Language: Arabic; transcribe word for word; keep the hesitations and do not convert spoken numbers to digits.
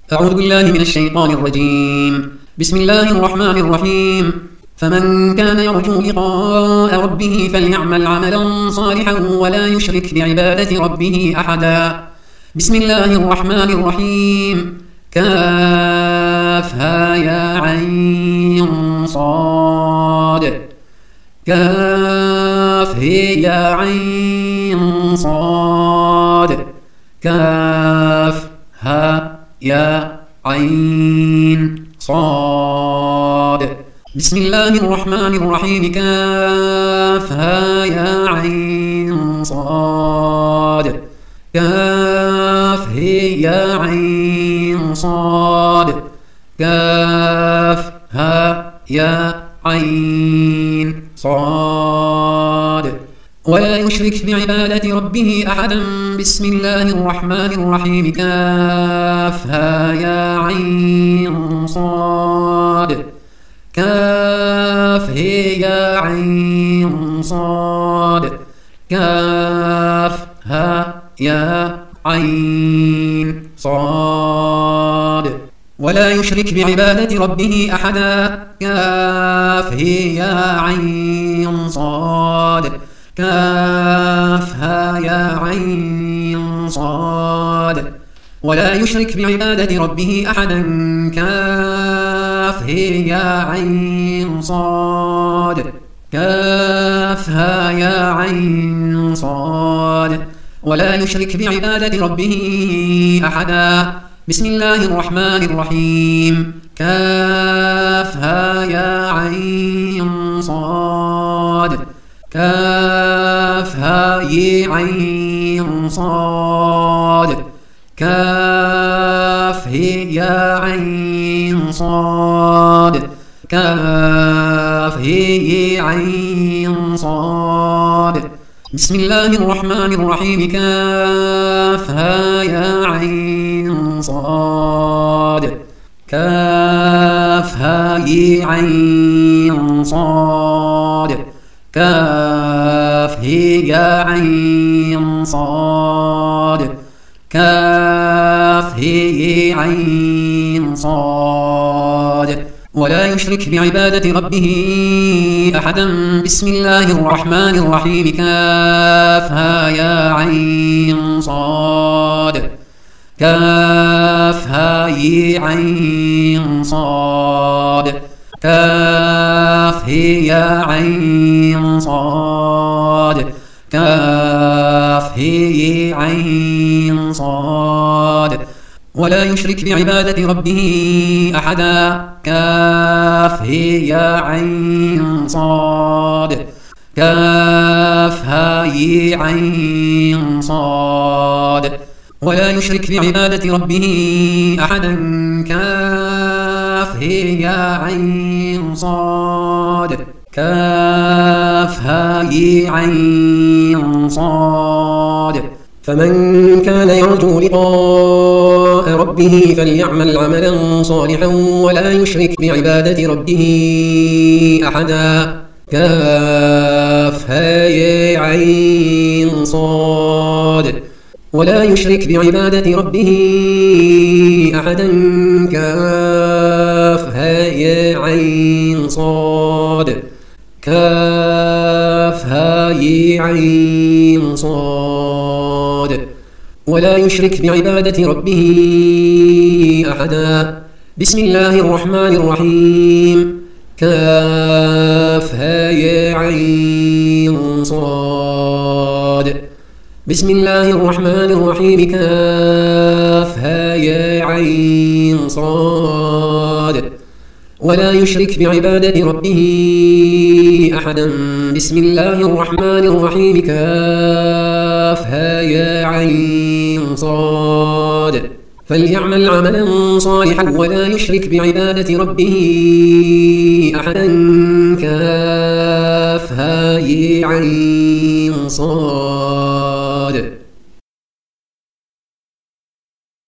أعوذ بالله من الشيطان الرجيم. بسم الله الرحمن الرحيم. فمن كان يرجو لقاء ربه فليعمل عملا صالحا ولا يشرك بعبادة ربه أحدا. بسم الله الرحمن الرحيم. كافها يا عين صاد. كاف هي يا عين صاد. كاف ها يا عين صاد. بسم الله الرحمن الرحيم. كاف ها يا عين صاد. كاف هي يا عين صاد. كاف ها يا عين صاد. ولا يشرك بعبادة ربه أحدا. بسم الله الرحمن الرحيم. كاف ها يا عين صاد. كاف هي يا عين صاد. كاف ها يا عين صاد. ولا يشرك بعبادة ربه أحدا. كاف هي يا عين صاد. كاف ها يا عين صاد. ولا يشرك بعبادة ربه أحدا. كاف هي يا عين صاد. كاف ها يا عين صاد. ولا يشرك بعبادة ربه أحدا. بسم الله الرحمن الرحيم. كاف ها يا عين صاد. كاف ها يا عين صاد. كاف هي يا عين صاد. كاف هي عين صاد. بسم الله الرحمن الرحيم. كاف ها يا عين صاد. كاف ها يا عين صاد. كاف هي يا عين صاد. كاف هي عين صاد. ولا يشرك بعبادة ربه أحدا. بسم الله الرحمن الرحيم. كاف ها يا عين صاد. كاف ها يا عين صاد. كاف هي يا عين صاد. كاف هي عين صاد. ولا يشرك بعبادة ربه أحدا. كاف هي يا عين صاد. كاف ها يا عين صاد. ولا يشرك بعبادة ربه أحدا. كاف هي يا عين صاد. كاف ها يا عين صاد. فمن كان يرجو لقاء ربه فليعمل عملا صالحا ولا يشرك بعبادة ربه أحدا. كاف ها يا عين صاد. ولا يشرك بعبادة ربه أحدا. كاف ها يا عين صاد. كاف ها يا عين صاد. ولا يشرك بعبادة ربه أحدا. بسم الله الرحمن الرحيم. كاف ها يا عين صاد. بسم الله الرحمن الرحيم. كاف ها يا عين صاد. ولا يشرك بعبادة ربه أحدا. بسم الله الرحمن الرحيم. كاف ها يا عين صاد. فليعمل عملا صالحا ولا يشرك بعبادة ربه أحدا. كاف ها يا عين صاد.